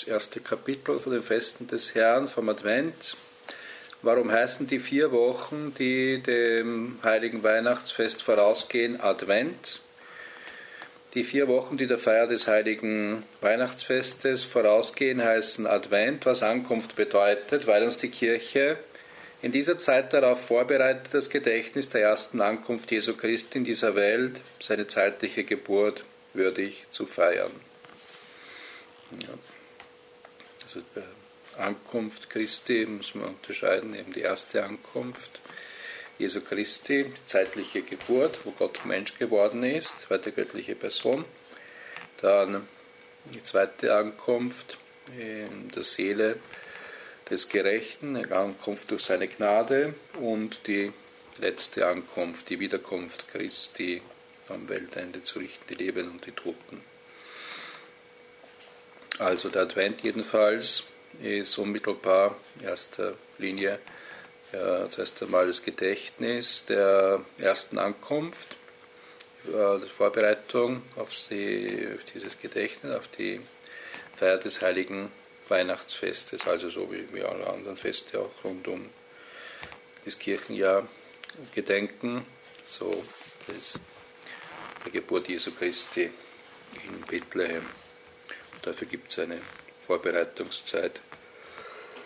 das erste Kapitel von den Festen des Herrn, vom Advent. Warum heißen die 4 Wochen, die dem heiligen Weihnachtsfest vorausgehen, Advent? Die 4 Wochen, die der Feier des heiligen Weihnachtsfestes vorausgehen, heißen Advent, was Ankunft bedeutet, weil uns die Kirche in dieser Zeit darauf vorbereitet, das Gedächtnis der ersten Ankunft Jesu Christi in dieser Welt, seine zeitliche Geburt, würdig zu feiern. Ja. Also bei Ankunft Christi muss man unterscheiden, eben die erste Ankunft Jesu Christi, die zeitliche Geburt, wo Gott Mensch geworden ist, zweite göttliche Person. Dann die zweite Ankunft in der Seele des Gerechten, eine Ankunft durch seine Gnade, und die letzte Ankunft, die Wiederkunft Christi am Weltende zu richten, die Lebenden und die Toten. Also der Advent jedenfalls ist unmittelbar in erster Linie zuerst einmal das Gedächtnis der ersten Ankunft, die Vorbereitung auf dieses Gedächtnis, auf die Feier des heiligen Weihnachtsfestes, also so wie alle anderen Feste auch rund um das Kirchenjahr gedenken, so der Geburt Jesu Christi in Bethlehem. Dafür gibt es eine Vorbereitungszeit